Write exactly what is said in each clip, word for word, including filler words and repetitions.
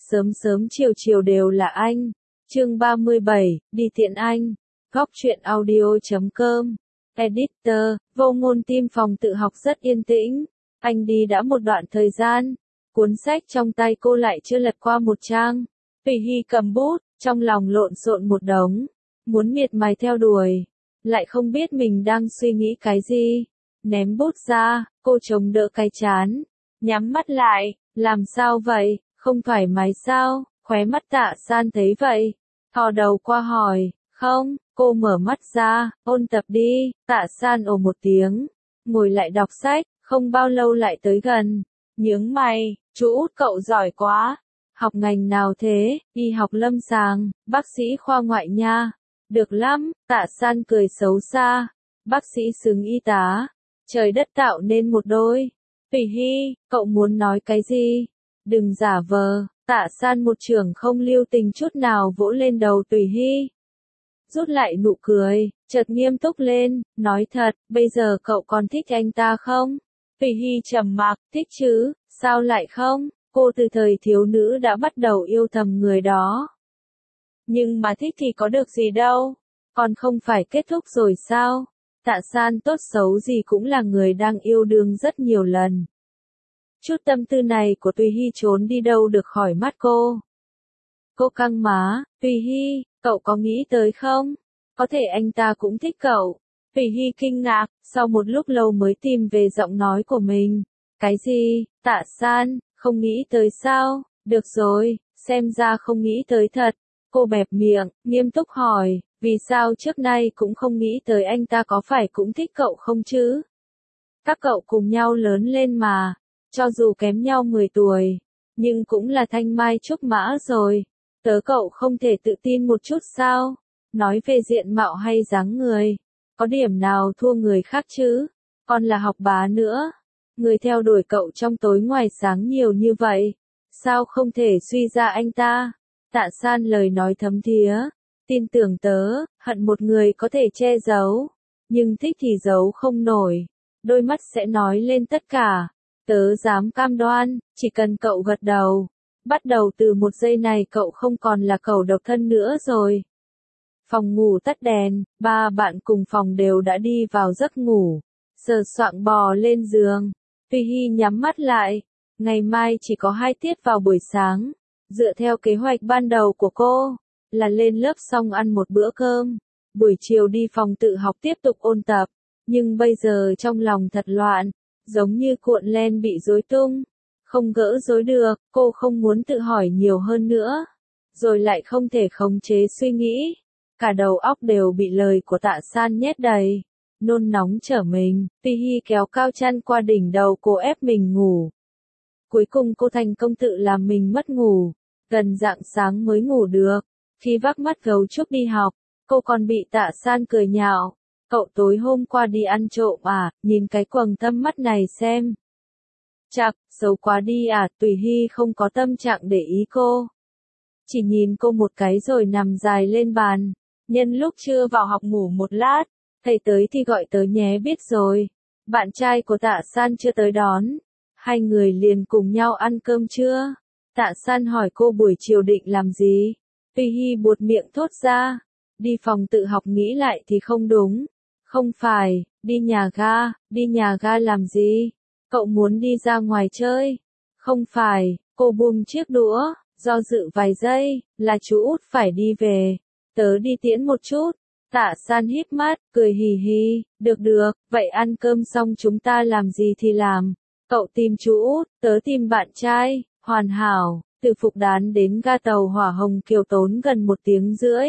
Sớm sớm chiều chiều đều là anh. Chương ba mươi bảy, đi tiện anh. Góc truyện audio chấm com. Editor, Vô Ngôn Tim phòng tự học rất yên tĩnh. Anh đi đã một đoạn thời gian. Cuốn sách trong tay cô lại chưa lật qua một trang. Vì Hy cầm bút, trong lòng lộn xộn một đống. Muốn miệt mài theo đuổi. Lại không biết mình đang suy nghĩ cái gì. Ném bút ra, cô chống đỡ cái chán. Nhắm mắt lại, làm sao vậy, không thoải mái sao, khóe mắt Tạ San thấy vậy. Thò đầu qua hỏi, không, cô mở mắt ra, ôn tập đi, Tạ San ồ một tiếng. Ngồi lại đọc sách, không bao lâu lại tới gần. Nhướng mày, chú út cậu giỏi quá. Học ngành nào thế, y học lâm sàng, bác sĩ khoa ngoại nha. Được lắm, Tạ San cười xấu xa. Bác sĩ xứng y tá. Trời đất tạo nên một đôi. Tùy Hy, cậu muốn nói cái gì? Đừng giả vờ. Tạ San một chưởng không lưu tình chút nào vỗ lên đầu Tùy Hy. Rút lại nụ cười, chợt nghiêm túc lên, nói thật, bây giờ cậu còn thích anh ta không? Tùy Hy trầm mặc, thích chứ, sao lại không? Cô từ thời thiếu nữ đã bắt đầu yêu thầm người đó. Nhưng mà thích thì có được gì đâu, còn không phải kết thúc rồi sao? Tạ San tốt xấu gì cũng là người đang yêu đương rất nhiều lần. Chút tâm tư này của Tùy Hy trốn đi đâu được khỏi mắt cô. Cô căng má, Tùy Hy, cậu có nghĩ tới không? Có thể anh ta cũng thích cậu. Tùy Hy kinh ngạc, sau một lúc lâu mới tìm về giọng nói của mình. Cái gì, Tạ San, không nghĩ tới sao? Được rồi, xem ra không nghĩ tới thật. Cô bẹp miệng, nghiêm túc hỏi, vì sao trước nay cũng không nghĩ tới anh ta có phải cũng thích cậu không chứ? Các cậu cùng nhau lớn lên mà, cho dù kém nhau mười tuổi, nhưng cũng là thanh mai trúc mã rồi. Tớ cậu không thể tự tin một chút sao? Nói về diện mạo hay dáng người, có điểm nào thua người khác chứ? Còn là học bá nữa. Người theo đuổi cậu trong tối ngoài sáng nhiều như vậy, sao không thể suy ra anh ta? Tạ San lời nói thấm thía, tin tưởng tớ, hận một người có thể che giấu, nhưng thích thì giấu không nổi, đôi mắt sẽ nói lên tất cả. Tớ dám cam đoan, chỉ cần cậu gật đầu, bắt đầu từ một giây này cậu không còn là cậu độc thân nữa rồi. Phòng ngủ tắt đèn, ba bạn cùng phòng đều đã đi vào giấc ngủ, sờ soạng bò lên giường. Tùy Hy nhắm mắt lại, ngày mai chỉ có hai tiết vào buổi sáng. Dựa theo kế hoạch ban đầu của cô, là lên lớp xong ăn một bữa cơm, buổi chiều đi phòng tự học tiếp tục ôn tập, nhưng bây giờ trong lòng thật loạn, giống như cuộn len bị rối tung, không gỡ rối được, cô không muốn tự hỏi nhiều hơn nữa, rồi lại không thể khống chế suy nghĩ, cả đầu óc đều bị lời của Tạ San nhét đầy, nôn nóng trở mình. Tùy Hy kéo cao chăn qua đỉnh đầu cô ép mình ngủ. Cuối cùng cô thành công tự làm mình mất ngủ. Gần rạng sáng mới ngủ được, khi vác mắt gấu trúc đi học, cô còn bị Tạ San cười nhạo. Cậu tối hôm qua đi ăn trộm à, nhìn cái quầng thâm mắt này xem. Chạc, xấu quá đi à, Tùy Hy không có tâm trạng để ý cô. Chỉ nhìn cô một cái rồi nằm dài lên bàn, nhân lúc chưa vào học ngủ một lát, thầy tới thì gọi tới nhé biết rồi. Bạn trai của Tạ San chưa tới đón, hai người liền cùng nhau ăn cơm trưa. Tạ San hỏi cô buổi chiều định làm gì? Tùy Hy buột miệng thốt ra. Đi phòng tự học nghĩ lại thì không đúng. Không phải, đi nhà ga, đi nhà ga làm gì? Cậu muốn đi ra ngoài chơi? Không phải, cô buông chiếc đũa, do dự vài giây, là chú út phải đi về. Tớ đi tiễn một chút. Tạ San híp mắt, cười hì hì, được được, vậy ăn cơm xong chúng ta làm gì thì làm. Cậu tìm chú út, tớ tìm bạn trai. Hoàn hảo, từ Phục Đán đến ga tàu hỏa Hồng Kiều tốn gần một tiếng rưỡi.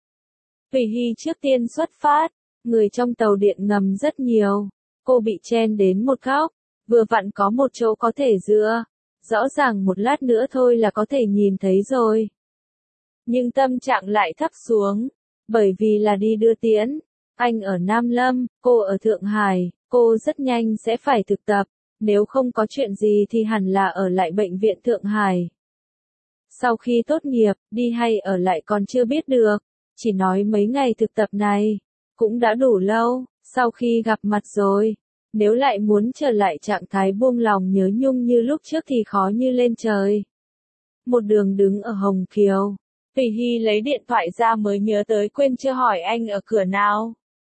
Tùy Hy trước tiên xuất phát, người trong tàu điện ngầm rất nhiều. Cô bị chen đến một góc, vừa vặn có một chỗ có thể dựa. Rõ ràng một lát nữa thôi là có thể nhìn thấy rồi. Nhưng tâm trạng lại thấp xuống, bởi vì là đi đưa tiễn. Anh ở Nam Lâm, cô ở Thượng Hải, cô rất nhanh sẽ phải thực tập. Nếu không có chuyện gì thì hẳn là ở lại bệnh viện Thượng Hải. Sau khi tốt nghiệp, đi hay ở lại còn chưa biết được. Chỉ nói mấy ngày thực tập này, cũng đã đủ lâu, sau khi gặp mặt rồi. Nếu lại muốn trở lại trạng thái buông lòng nhớ nhung như lúc trước thì khó như lên trời. một đường đứng ở Hồng Kiều. Thủy Hy lấy điện thoại ra mới nhớ tới quên chưa hỏi anh ở cửa nào.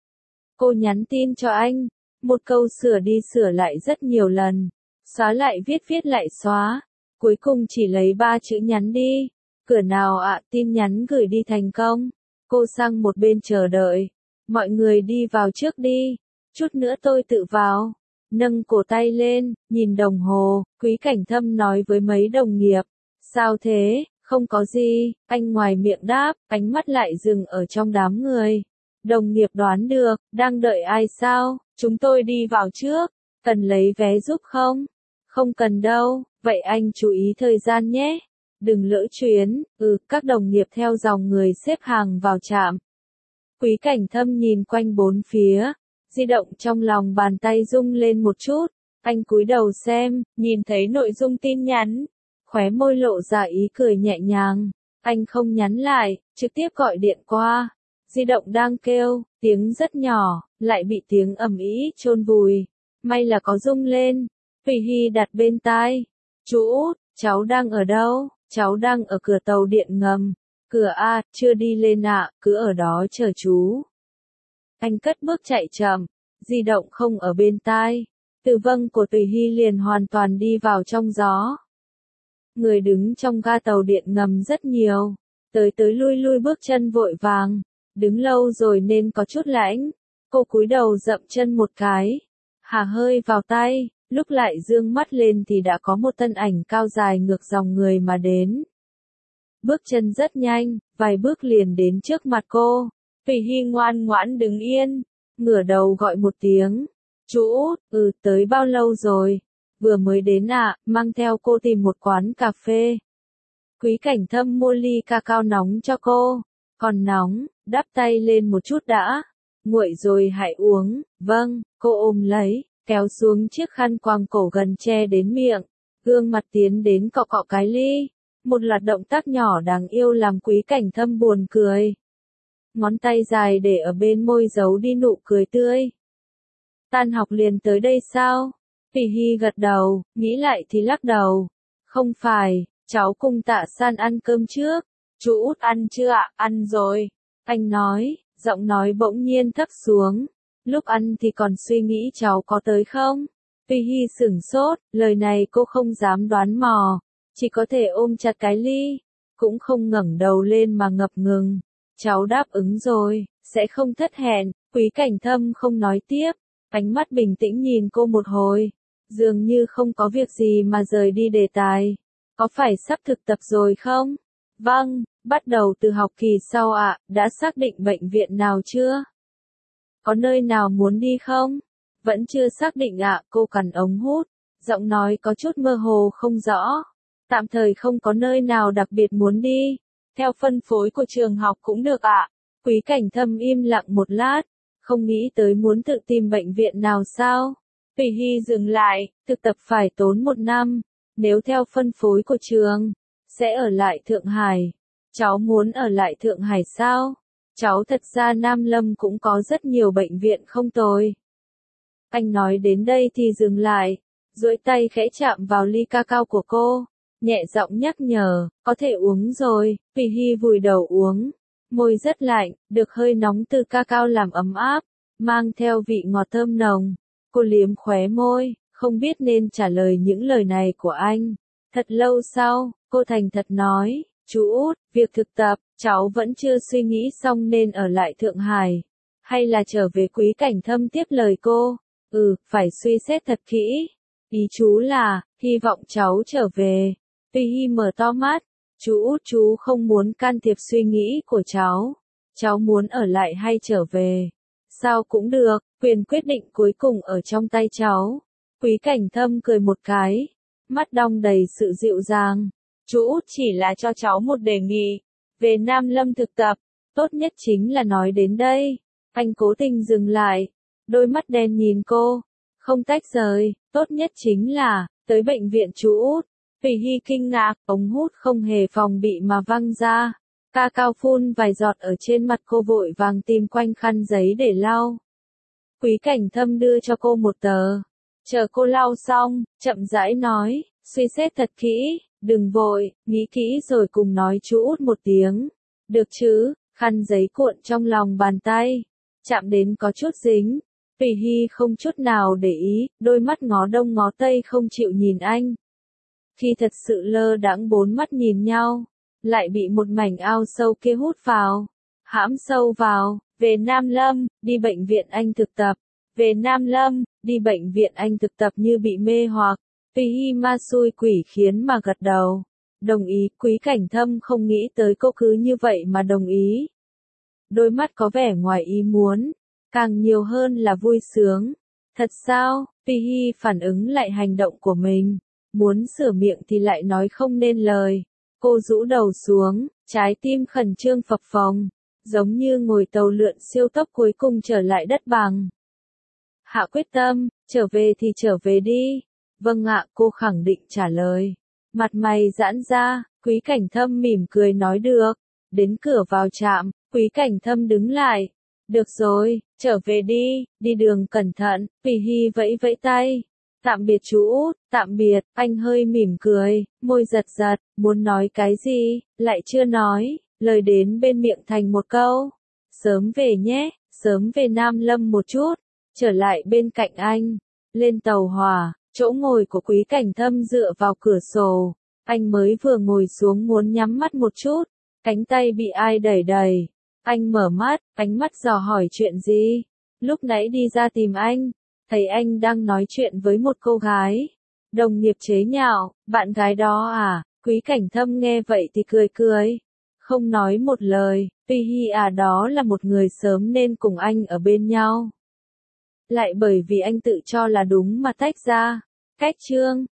Cô nhắn tin cho anh, một câu sửa đi sửa lại rất nhiều lần, xóa lại viết viết lại xóa, cuối cùng chỉ lấy ba chữ nhắn đi. Cửa nào ạ? Tin nhắn gửi đi thành công. Cô sang một bên chờ đợi. Mọi người đi vào trước đi, chút nữa tôi tự vào. Nâng cổ tay lên, nhìn đồng hồ, Quý Cảnh Thâm nói với mấy đồng nghiệp. Sao thế? Không có gì, anh ngoài miệng đáp, ánh mắt lại dừng ở trong đám người. Đồng nghiệp đoán được, đang đợi ai sao? Chúng tôi đi vào trước. Cần lấy vé giúp không? Không cần đâu, vậy anh chú ý thời gian nhé. Đừng lỡ chuyến. Ừ, các đồng nghiệp theo dòng người xếp hàng vào trạm. Quý Cảnh Thâm nhìn quanh bốn phía, di động trong lòng bàn tay rung lên một chút, anh cúi đầu xem, nhìn thấy nội dung tin nhắn, khóe môi lộ ra ý cười nhẹ nhàng, anh không nhắn lại, trực tiếp gọi điện qua. Di động đang kêu, tiếng rất nhỏ, lại bị tiếng ầm ĩ chôn vùi. May là có rung lên. Thủy Hy đặt bên tai. Chú Út, cháu đang ở đâu? Cháu đang ở cửa tàu điện ngầm. Cửa A, chưa đi lên ạ, à, cứ ở đó chờ chú. Anh cất bước chạy chậm, di động không ở bên tai. Từ vâng của Thủy Hy liền hoàn toàn đi vào trong gió. Người đứng trong ga tàu điện ngầm rất nhiều, tới tới lui lui bước chân vội vàng, đứng lâu rồi nên có chút lãnh. Cô cúi đầu dậm chân một cái, hà hơi vào tay, lúc lại dương mắt lên thì đã có một thân ảnh cao dài ngược dòng người mà đến. Bước chân rất nhanh, vài bước liền đến trước mặt cô. Thủy Hy ngoan ngoãn đứng yên, ngửa đầu gọi một tiếng. Chú Út, ừ, tới bao lâu rồi? Vừa mới đến ạ, à, mang theo cô tìm một quán cà phê. Quý Cảnh Thâm mua ly cacao nóng cho cô. Còn nóng, đắp tay lên một chút đã. Nguội rồi hãy uống. Vâng, cô ôm lấy, kéo xuống chiếc khăn quàng cổ gần che đến miệng. Gương mặt tiến đến cọ cọ cái ly. Một loạt động tác nhỏ đáng yêu làm Quý Cảnh Thâm buồn cười. Ngón tay dài để ở bên môi giấu đi nụ cười tươi. Tan học liền tới đây sao? Thủy Hy gật đầu, nghĩ lại thì lắc đầu. Không phải, cháu cùng Tạ San ăn cơm trước. Chú Út ăn chưa ạ? Ăn rồi. Anh nói, giọng nói bỗng nhiên thấp xuống. Lúc ăn thì còn suy nghĩ cháu có tới không? Thủy Hy sửng sốt, lời này cô không dám đoán mò. Chỉ có thể ôm chặt cái ly. Cũng không ngẩng đầu lên mà ngập ngừng. Cháu đáp ứng rồi, sẽ không thất hẹn. Quý Cảnh Thâm không nói tiếp. Ánh mắt bình tĩnh nhìn cô một hồi. Dường như không có việc gì mà rời đi đề tài. Có phải sắp thực tập rồi không? Vâng, bắt đầu từ học kỳ sau ạ, à, đã xác định bệnh viện nào chưa? Có nơi nào muốn đi không? Vẫn chưa xác định ạ, à, cô cằn ống hút. Giọng nói có chút mơ hồ không rõ. Tạm thời không có nơi nào đặc biệt muốn đi. Theo phân phối của trường học cũng được ạ. À. Quý Cảnh Thâm im lặng một lát. Không nghĩ tới muốn tự tìm bệnh viện nào sao? Thủy Hy dừng lại, thực tập phải tốn một năm. Nếu theo phân phối của trường, sẽ ở lại Thượng Hải. Cháu muốn ở lại Thượng Hải sao? Cháu thật ra Nam Lâm cũng có rất nhiều bệnh viện không tồi. Anh nói đến đây thì dừng lại, duỗi tay khẽ chạm vào ly cacao của cô, nhẹ giọng nhắc nhở, có thể uống rồi. Thủy Hy vùi đầu uống, môi rất lạnh, được hơi nóng từ cacao làm ấm áp, mang theo vị ngọt thơm nồng. Cô liếm khóe môi, không biết nên trả lời những lời này của anh. Thật lâu sau, cô thành thật nói, chú Út, việc thực tập, cháu vẫn chưa suy nghĩ xong nên ở lại Thượng Hải, hay là trở về. Quý Cảnh Thâm tiếp lời cô, ừ, phải suy xét thật kỹ. Ý chú là, hy vọng cháu trở về. Tuy Hy mở to mắt, chú Út chú không muốn can thiệp suy nghĩ của cháu. Cháu muốn ở lại hay trở về? Sao cũng được, quyền quyết định cuối cùng ở trong tay cháu. Quý Cảnh Thâm cười một cái, mắt đong đầy sự dịu dàng. Chú Út chỉ là cho cháu một đề nghị, về Nam Lâm thực tập, tốt nhất chính là nói đến đây. Anh cố tình dừng lại, đôi mắt đen nhìn cô, không tách rời, tốt nhất chính là, tới bệnh viện chú Út. Thủy Hy kinh ngạc, ống hút không hề phòng bị mà văng ra. Cacao phun vài giọt ở trên mặt cô, vội vàng tìm quanh khăn giấy để lau. Quý Cảnh Thâm đưa cho cô một tờ. Chờ cô lau xong, chậm rãi nói, suy xét thật kỹ, Đừng vội, nghĩ kỹ rồi cùng nói chú út một tiếng. Được chứ, khăn giấy cuộn trong lòng bàn tay. Chạm đến có chút dính. Pì Hi không chút nào để ý, đôi mắt ngó đông ngó tây không chịu nhìn anh. Khi thật sự lơ đãng bốn mắt nhìn nhau, lại bị một mảnh ao sâu kia hút vào. Hãm sâu vào, về Nam Lâm, đi bệnh viện anh thực tập. Về Nam Lâm, đi bệnh viện anh thực tập như bị mê hoặc. Pì Hi ma xui quỷ khiến mà gật đầu. Đồng ý, Quý Cảnh Thâm không nghĩ tới cô cứ như vậy mà đồng ý. Đôi mắt có vẻ ngoài ý muốn, càng nhiều hơn là vui sướng. Thật sao? Pì Hi phản ứng lại hành động của mình. Muốn sửa miệng thì lại nói không nên lời. Cô rũ đầu xuống, trái tim khẩn trương phập phồng, giống như ngồi tàu lượn siêu tốc cuối cùng trở lại đất bằng. Hạ quyết tâm, trở về thì trở về đi. Vâng ạ, cô khẳng định trả lời. Mặt mày giãn ra, Quý Cảnh Thâm mỉm cười nói được. Đến cửa vào trạm, Quý Cảnh Thâm đứng lại. Được rồi, trở về đi, đi đường cẩn thận. Pì Hi vẫy vẫy tay. Tạm biệt chú út, tạm biệt. Anh hơi mỉm cười, môi giật giật, muốn nói cái gì, lại chưa nói. Lời đến bên miệng thành một câu. Sớm về nhé, sớm về Nam Lâm một chút. Trở lại bên cạnh anh. Lên tàu hỏa, chỗ ngồi của Quý Cảnh Thâm dựa vào cửa sổ. Anh mới vừa ngồi xuống muốn nhắm mắt một chút. Cánh tay bị ai đẩy đẩy. Anh mở mắt, ánh mắt dò hỏi chuyện gì. Lúc nãy đi ra tìm anh, thấy anh đang nói chuyện với một cô gái. Đồng nghiệp chế nhạo, bạn gái đó à? Quý Cảnh Thâm nghe vậy thì cười cười. Không nói một lời, Pì Hi à, đó là một người sớm nên cùng anh ở bên nhau. Lại bởi vì anh tự cho là đúng mà tách ra. Cách chương